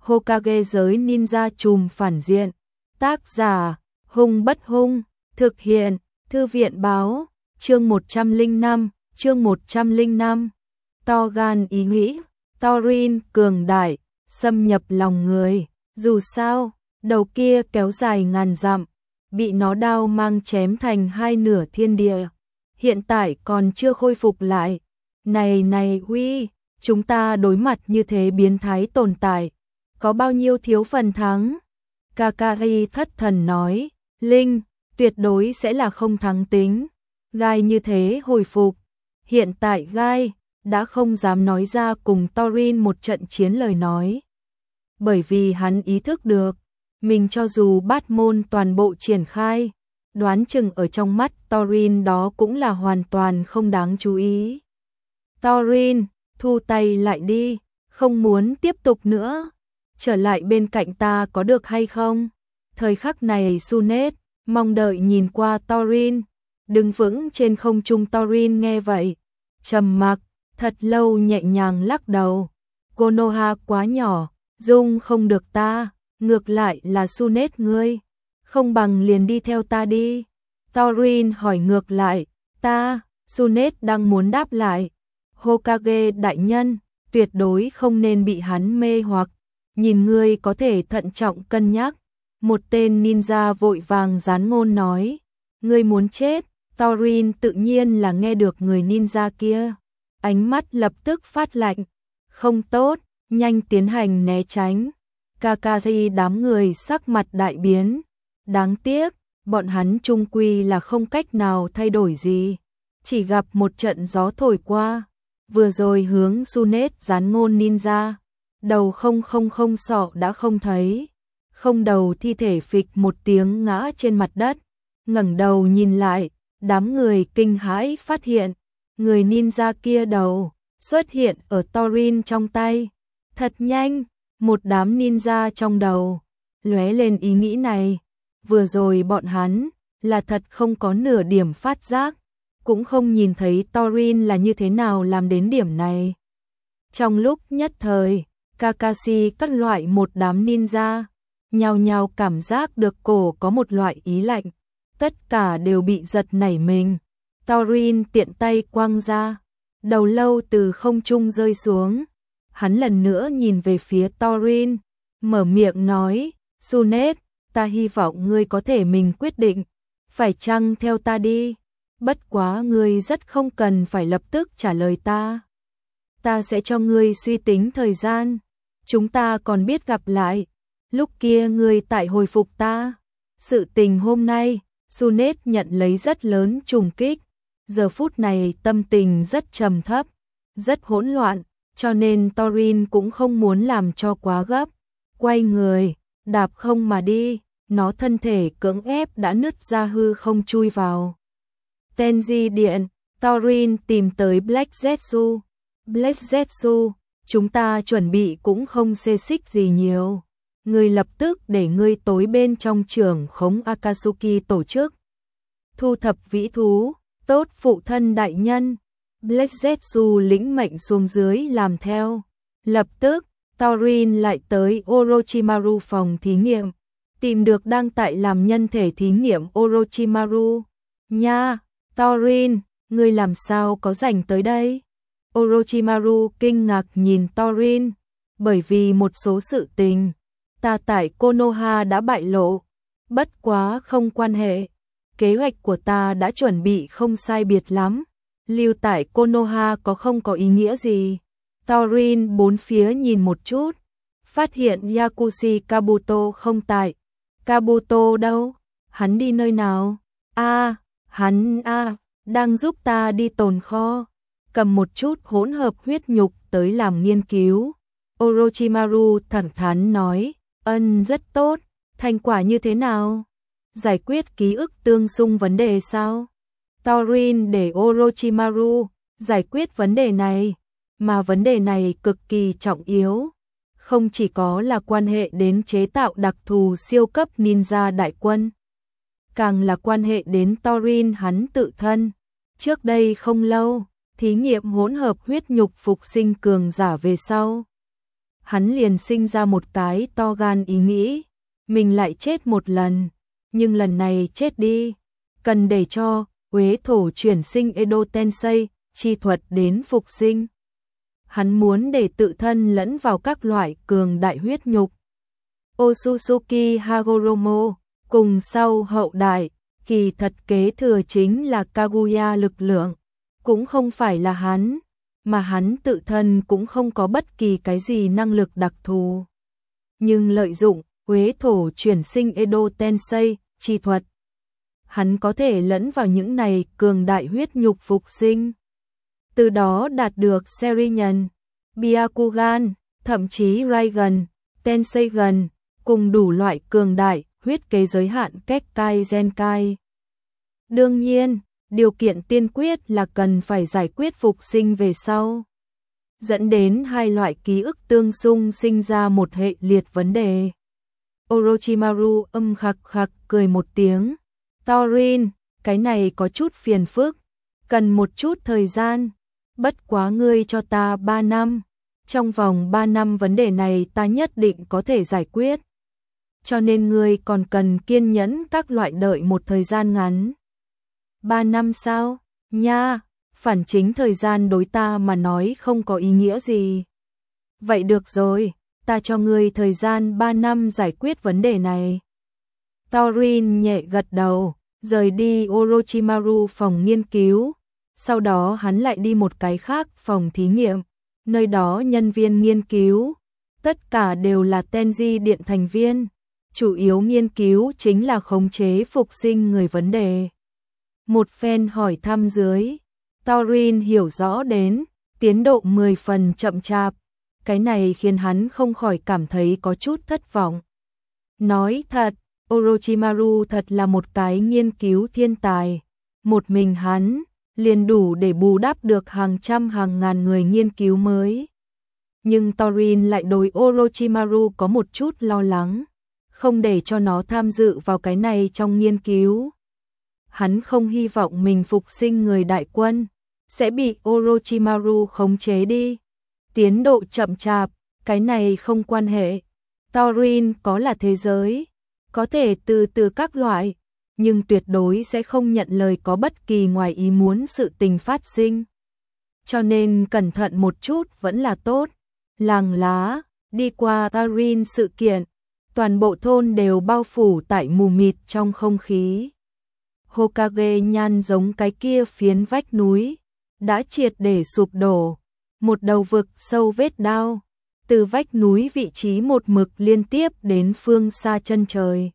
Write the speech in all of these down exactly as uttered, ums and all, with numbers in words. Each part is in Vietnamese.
Hokage giới ninja trùm phản diện. Tác giả, Hung Bất Hung, thực hiện, Thư viện báo, chương một trăm lẻ năm, chương một trăm lẻ năm. To gan ý nghĩ, Thorin cường đại, xâm nhập lòng người, dù sao, đầu kia kéo dài ngàn dặm, bị nó đao mang chém thành hai nửa thiên địa, hiện tại còn chưa khôi phục lại. Này này huy, chúng ta đối mặt như thế biến thái tồn tại, có bao nhiêu thiếu phần thắng? Kakashi thất thần nói, Linh, tuyệt đối sẽ là không thắng tính. Gai như thế hồi phục, hiện tại Gai đã không dám nói ra cùng Thorin một trận chiến lời nói. Bởi vì hắn ý thức được, mình cho dù bát môn toàn bộ triển khai, đoán chừng ở trong mắt Thorin đó cũng là hoàn toàn không đáng chú ý. Thorin, thu tay lại đi, không muốn tiếp tục nữa. Trở lại bên cạnh ta có được hay không? Thời khắc này Sunet mong đợi nhìn qua Thorin, đứng vững trên không trung. Thorin nghe vậy, trầm mặc, thật lâu nhẹ nhàng lắc đầu. Konoha quá nhỏ, dung không được ta, ngược lại là Sunet ngươi, không bằng liền đi theo ta đi. Thorin hỏi ngược lại, ta, Sunet đang muốn đáp lại. Hokage đại nhân, tuyệt đối không nên bị hắn mê hoặc, nhìn ngươi có thể thận trọng cân nhắc. Một tên ninja vội vàng gián ngôn nói, ngươi muốn chết. Thorin tự nhiên là nghe được người ninja kia, ánh mắt lập tức phát lạnh, không tốt, nhanh tiến hành né tránh. Kakashi đám người sắc mặt đại biến, đáng tiếc, bọn hắn chung quy là không cách nào thay đổi gì, chỉ gặp một trận gió thổi qua, vừa rồi hướng Sunet gián ngôn ninja, đầu không không không sọ đã không thấy, không đầu thi thể phịch một tiếng ngã trên mặt đất, ngẩng đầu nhìn lại, đám người kinh hãi phát hiện, người ninja kia đầu xuất hiện ở Thorin trong tay. Thật nhanh, một đám ninja trong đầu lóe lên ý nghĩ này, vừa rồi bọn hắn là thật không có nửa điểm phát giác, cũng không nhìn thấy Thorin là như thế nào làm đến điểm này. Trong lúc nhất thời, Kakashi cắt loại một đám ninja, nhao nhao cảm giác được cổ có một loại ý lạnh, tất cả đều bị giật nảy mình. Thorin tiện tay quăng ra, đầu lâu từ không trung rơi xuống. Hắn lần nữa nhìn về phía Thorin, mở miệng nói, Sunet, ta hy vọng ngươi có thể mình quyết định, phải chăng theo ta đi, bất quá ngươi rất không cần phải lập tức trả lời ta. Ta sẽ cho ngươi suy tính thời gian, chúng ta còn biết gặp lại, lúc kia ngươi tại hồi phục ta. Sự tình hôm nay, Sunet nhận lấy rất lớn trùng kích, giờ phút này tâm tình rất trầm thấp, rất hỗn loạn, cho nên Thorin cũng không muốn làm cho quá gấp, quay người, đạp không mà đi, nó thân thể cưỡng ép đã nứt ra hư không chui vào Tenji điện. Thorin tìm tới Black Zetsu. Black Zetsu, chúng ta chuẩn bị cũng không xê xích gì nhiều. Ngươi lập tức để ngươi tối bên trong trưởng khống Akatsuki tổ chức thu thập vĩ thú. Tốt phụ thân đại nhân. Black Zetsu lĩnh mệnh xuống dưới làm theo. Lập tức, Thorin lại tới Orochimaru phòng thí nghiệm, tìm được đang tại làm nhân thể thí nghiệm Orochimaru. Nha, Thorin, ngươi làm sao có rảnh tới đây? Orochimaru kinh ngạc nhìn Thorin, bởi vì một số sự tình, ta tại Konoha đã bại lộ, bất quá không quan hệ, kế hoạch của ta đã chuẩn bị không sai biệt lắm, lưu tại Konoha có không có ý nghĩa gì. Thorin bốn phía nhìn một chút, phát hiện Yakushi Kabuto không tại. Kabuto đâu? Hắn đi nơi nào? A, à, hắn a, à, đang giúp ta đi tồn kho, cầm một chút hỗn hợp huyết nhục tới làm nghiên cứu. Orochimaru thẳng thắn nói, ân rất tốt, thành quả như thế nào? Giải quyết ký ức tương xung vấn đề sao? Thorin để Orochimaru giải quyết vấn đề này, mà vấn đề này cực kỳ trọng yếu, không chỉ có là quan hệ đến chế tạo đặc thù siêu cấp ninja đại quân, càng là quan hệ đến Thorin hắn tự thân. Trước đây không lâu, thí nghiệm hỗn hợp huyết nhục phục sinh cường giả về sau, hắn liền sinh ra một cái to gan ý nghĩ, mình lại chết một lần, nhưng lần này chết đi, cần để cho Uế thổ chuyển sinh Edo Tensei chi thuật đến phục sinh. Hắn muốn để tự thân lẫn vào các loại cường đại huyết nhục. Otsutsuki Hagoromo, cùng sau hậu đại, kỳ thật kế thừa chính là Kaguya lực lượng, cũng không phải là hắn, mà hắn tự thân cũng không có bất kỳ cái gì năng lực đặc thù. Nhưng lợi dụng Uế thổ chuyển sinh Edo Tensei chi thuật, hắn có thể lẫn vào những này cường đại huyết nhục phục sinh. Từ đó đạt được Serigen, Byakugan, thậm chí Raigan, Tenseigan, cùng đủ loại cường đại huyết kế giới hạn Kekkai Genkai. Đương nhiên, điều kiện tiên quyết là cần phải giải quyết phục sinh về sau, dẫn đến hai loại ký ức tương xung sinh ra một hệ liệt vấn đề. Orochimaru âm khặc khặc cười một tiếng. Thorin, cái này có chút phiền phức, cần một chút thời gian, bất quá ngươi cho ta ba năm, trong vòng ba năm vấn đề này ta nhất định có thể giải quyết. Cho nên ngươi còn cần kiên nhẫn các loại đợi một thời gian ngắn. Ba năm sao? Nha, phản chính thời gian đối ta mà nói không có ý nghĩa gì. Vậy được rồi, ta cho ngươi thời gian ba năm giải quyết vấn đề này. Thorin nhẹ gật đầu, rời đi Orochimaru phòng nghiên cứu, sau đó hắn lại đi một cái khác phòng thí nghiệm, nơi đó nhân viên nghiên cứu, tất cả đều là Tenji Điện thành viên, chủ yếu nghiên cứu chính là khống chế phục sinh người vấn đề. Một phen hỏi thăm dưới, Thorin hiểu rõ đến, tiến độ mười phần chậm chạp, cái này khiến hắn không khỏi cảm thấy có chút thất vọng. Nói thật, Orochimaru thật là một cái nghiên cứu thiên tài, một mình hắn liền đủ để bù đắp được hàng trăm hàng ngàn người nghiên cứu mới. Nhưng Thorin lại đối Orochimaru có một chút lo lắng, không để cho nó tham dự vào cái này trong nghiên cứu. Hắn không hy vọng mình phục sinh người đại quân sẽ bị Orochimaru khống chế đi. Tiến độ chậm chạp, cái này không quan hệ. Thorin có là thế giới, có thể từ từ các loại, nhưng tuyệt đối sẽ không nhận lời có bất kỳ ngoài ý muốn sự tình phát sinh. Cho nên cẩn thận một chút vẫn là tốt. Làng lá, đi qua Thorin sự kiện, toàn bộ thôn đều bao phủ tại mù mịt trong không khí. Hokage nhan giống cái kia phiến vách núi, đã triệt để sụp đổ, một đầu vực sâu vết đao, từ vách núi vị trí một mực liên tiếp đến phương xa chân trời.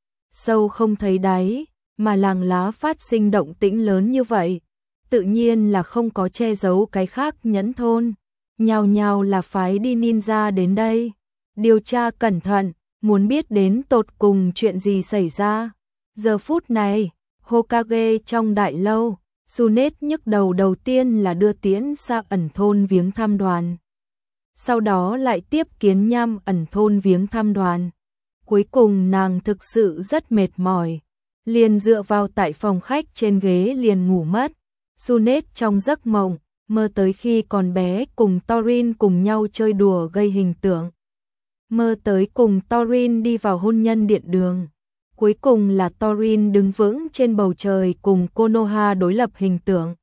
Sâu không thấy đáy, mà làng lá phát sinh động tĩnh lớn như vậy, tự nhiên là không có che giấu cái khác nhẫn thôn, nhào nhào là phái đi ninja đến đây, điều tra cẩn thận, muốn biết đến tột cùng chuyện gì xảy ra. Giờ phút này, Hokage trong đại lâu, Tsunade nhức đầu đầu tiên là đưa tiễn Sa ẩn thôn viếng thăm đoàn. Sau đó lại tiếp kiến Nham ẩn thôn viếng thăm đoàn. Cuối cùng nàng thực sự rất mệt mỏi, liền dựa vào tại phòng khách trên ghế liền ngủ mất. Tsunade trong giấc mộng, mơ tới khi còn bé cùng Thorin cùng nhau chơi đùa gây hình tượng. Mơ tới cùng Thorin đi vào hôn nhân điện đường. Cuối cùng là Thorin đứng vững trên bầu trời cùng Konoha đối lập hình tượng.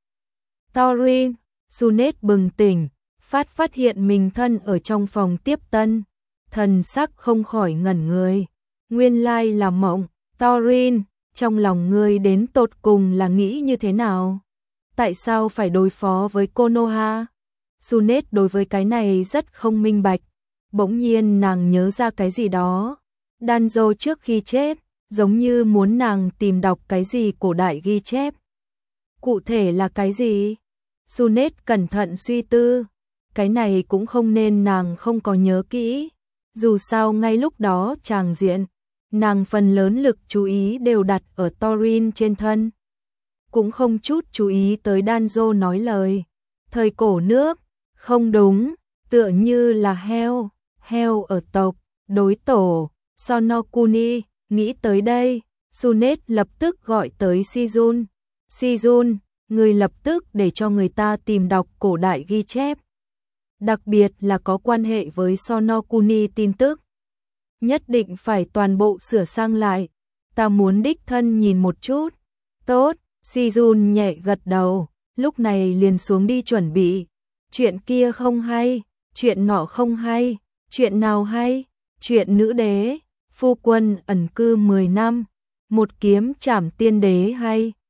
Thorin, Tsunade bừng tỉnh, phát phát hiện mình thân ở trong phòng tiếp tân, thần sắc không khỏi ngẩn người. Nguyên lai là mộng. Thorin, trong lòng ngươi đến tột cùng là nghĩ như thế nào? Tại sao phải đối phó với Konoha? Tsunade đối với cái này rất không minh bạch. Bỗng nhiên nàng nhớ ra cái gì đó. Danzo trước khi chết, giống như muốn nàng tìm đọc cái gì cổ đại ghi chép. Cụ thể là cái gì? Tsunade cẩn thận suy tư. Cái này cũng không nên nàng không có nhớ kỹ. Dù sao ngay lúc đó tràng diện, nàng phần lớn lực chú ý đều đặt ở Thorin trên thân. Cũng không chút chú ý tới Danzo nói lời. Thời cổ nước, không đúng, tựa như là heo, heo ở tộc, đối tổ, Sonokuni, nghĩ tới đây, Tsunade lập tức gọi tới Shizun. Shizun, người lập tức để cho người ta tìm đọc cổ đại ghi chép. đặc biệt là có quan hệ với Sonokuni tin tức. Nhất định phải toàn bộ sửa sang lại, ta muốn đích thân nhìn một chút. Tốt, Sijun nhẹ gật đầu, lúc này liền xuống đi chuẩn bị. Chuyện kia không hay, chuyện nọ không hay, chuyện nào hay, chuyện nữ đế, phu quân ẩn cư mười năm, một kiếm trảm tiên đế hay.